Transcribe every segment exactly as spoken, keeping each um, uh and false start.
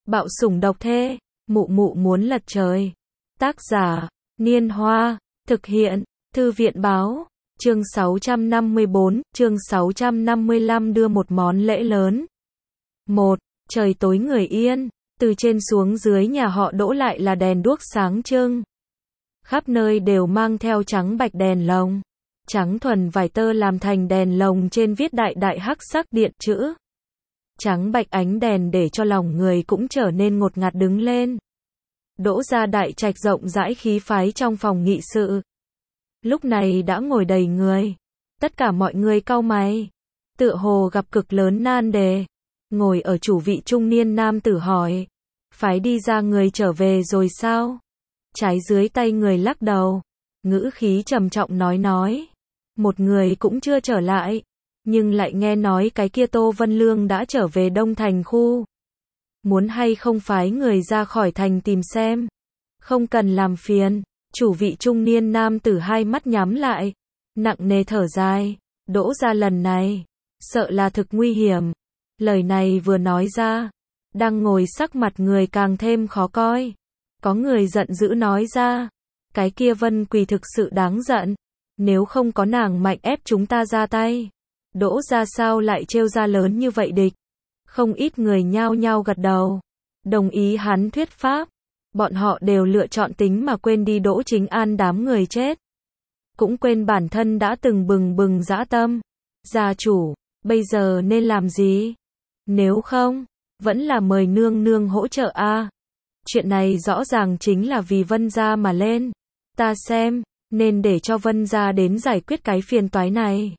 Bạo sủng độc thê, mụ mụ muốn lật trời. Tác giả, Niên Hoa, thực hiện, Thư viện báo, chương sáu trăm năm mươi bốn, chương sáu trăm năm mươi lăm đưa một món lễ lớn. một. Trời tối người yên, từ trên xuống dưới nhà họ Đỗ lại là đèn đuốc sáng trưng. Khắp nơi đều mang theo trắng bạch đèn lồng. Trắng thuần vải tơ làm thành đèn lồng trên viết đại đại hắc sắc điện chữ. Trắng bạch ánh đèn để cho lòng người cũng trở nên ngột ngạt đứng lên. Đỗ gia đại trạch rộng rãi khí phái trong phòng nghị sự. Lúc này đã ngồi đầy người. Tất cả mọi người cau mày. Tựa hồ gặp cực lớn nan đề. Ngồi ở chủ vị trung niên nam tử hỏi. Phái đi ra người trở về rồi sao? Trái dưới tay người lắc đầu. Ngữ khí trầm trọng nói nói. Một người cũng chưa trở lại. Nhưng lại nghe nói cái kia Tô Vân Lương đã trở về Đông Thành khu. Muốn hay không phái người ra khỏi thành tìm xem. Không cần làm phiền. Chủ vị trung niên nam tử hai mắt nhắm lại. Nặng nề thở dài. Đỗ gia lần này. Sợ là thực nguy hiểm. Lời này vừa nói ra. Đang ngồi sắc mặt người càng thêm khó coi. Có người giận dữ nói ra. Cái kia Vân Quỳ thực sự đáng giận. Nếu không có nàng mạnh ép chúng ta ra tay. Đỗ gia sao lại trêu ra lớn như vậy địch. Không ít người nhao nhao gật đầu. Đồng ý hắn thuyết pháp. Bọn họ đều lựa chọn tính mà quên đi Đỗ Chính An đám người chết. Cũng quên bản thân đã từng bừng bừng dã tâm. Gia chủ, bây giờ nên làm gì? Nếu không, vẫn là mời nương nương hỗ trợ a. À. Chuyện này rõ ràng chính là vì Vân gia mà lên. Ta xem, nên để cho Vân gia đến giải quyết cái phiền toái này.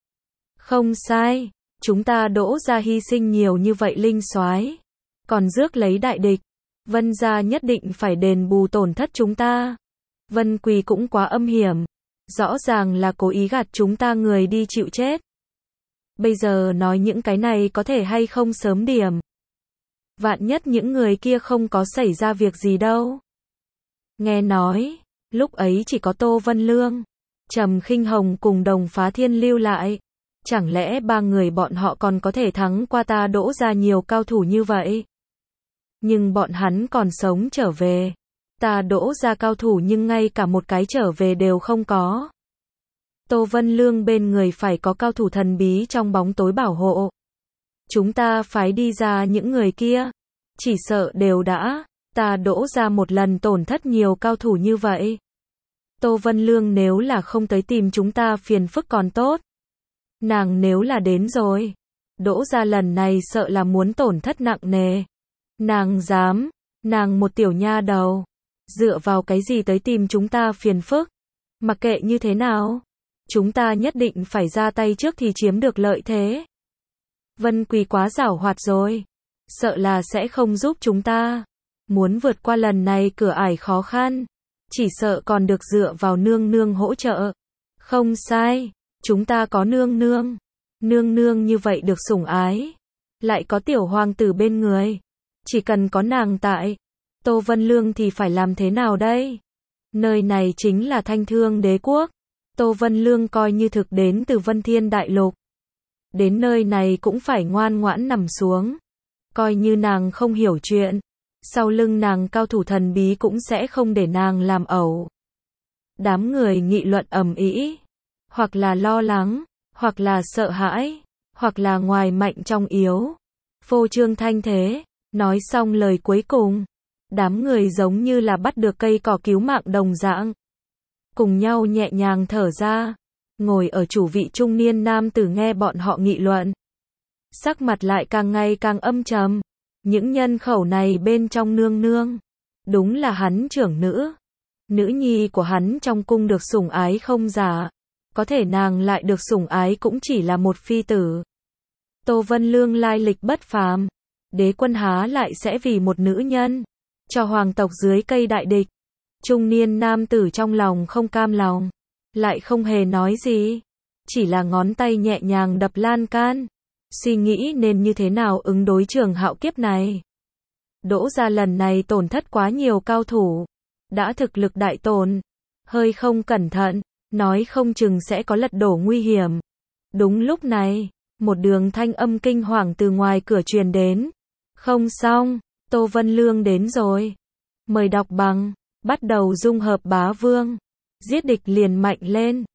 Không sai, chúng ta Đỗ gia hy sinh nhiều như vậy linh soái, còn rước lấy đại địch, Vân gia nhất định phải đền bù tổn thất chúng ta. Vân Quỳ cũng quá âm hiểm, rõ ràng là cố ý gạt chúng ta người đi chịu chết. Bây giờ nói những cái này có thể hay không sớm điểm. Vạn nhất những người kia không có xảy ra việc gì đâu. Nghe nói, lúc ấy chỉ có Tô Vân Lương, Trầm Khinh Hồng cùng Đồng Phá Thiên lưu lại. Chẳng lẽ ba người bọn họ còn có thể thắng qua ta Đỗ gia nhiều cao thủ như vậy? Nhưng bọn hắn còn sống trở về. Ta Đỗ gia cao thủ nhưng ngay cả một cái trở về đều không có. Tô Vân Lương bên người phải có cao thủ thần bí trong bóng tối bảo hộ. Chúng ta phái đi ra những người kia. Chỉ sợ đều đã. Ta Đỗ gia một lần tổn thất nhiều cao thủ như vậy. Tô Vân Lương nếu là không tới tìm chúng ta phiền phức còn tốt. Nàng nếu là đến rồi, Đỗ gia lần này sợ là muốn tổn thất nặng nề. Nàng dám, nàng một tiểu nha đầu, dựa vào cái gì tới tìm chúng ta phiền phức? Mặc kệ như thế nào, chúng ta nhất định phải ra tay trước thì chiếm được lợi thế. Vân Quỳ quá giảo hoạt rồi, sợ là sẽ không giúp chúng ta. Muốn vượt qua lần này cửa ải khó khăn, chỉ sợ còn được dựa vào nương nương hỗ trợ. Không sai. Chúng ta có nương nương. Nương nương như vậy được sủng ái. Lại có tiểu hoàng tử bên người. Chỉ cần có nàng tại. Tô Vân Lương thì phải làm thế nào đây? Nơi này chính là Thanh Thương đế quốc. Tô Vân Lương coi như thực đến từ Vân Thiên Đại Lục. Đến nơi này cũng phải ngoan ngoãn nằm xuống. Coi như nàng không hiểu chuyện. Sau lưng nàng cao thủ thần bí cũng sẽ không để nàng làm ẩu. Đám người nghị luận ầm ĩ. Hoặc là lo lắng, hoặc là sợ hãi, hoặc là ngoài mạnh trong yếu. Phô trương thanh thế, nói xong lời cuối cùng. Đám người giống như là bắt được cây cỏ cứu mạng đồng dạng. Cùng nhau nhẹ nhàng thở ra. Ngồi ở chủ vị trung niên nam tử nghe bọn họ nghị luận. Sắc mặt lại càng ngày càng âm trầm. Những nhân khẩu này bên trong nương nương. Đúng là hắn trưởng nữ. Nữ nhi của hắn trong cung được sủng ái không giả. Có thể nàng lại được sủng ái cũng chỉ là một phi tử. Tô Vân Lương lai lịch bất phàm. Đế quân há lại sẽ vì một nữ nhân. Cho hoàng tộc dưới cây đại địch. Trung niên nam tử trong lòng không cam lòng. Lại không hề nói gì. Chỉ là ngón tay nhẹ nhàng đập lan can. Suy nghĩ nên như thế nào ứng đối trường hạo kiếp này. Đỗ gia lần này tổn thất quá nhiều cao thủ. Đã thực lực đại tổn. Hơi không cẩn thận. Nói không chừng sẽ có lật đổ nguy hiểm. Đúng lúc này, một đường thanh âm kinh hoàng từ ngoài cửa truyền đến. Không xong, Tô Vân Lương đến rồi. Mời đọc bằng. Bắt đầu dung hợp bá vương. Giết địch liền mạnh lên.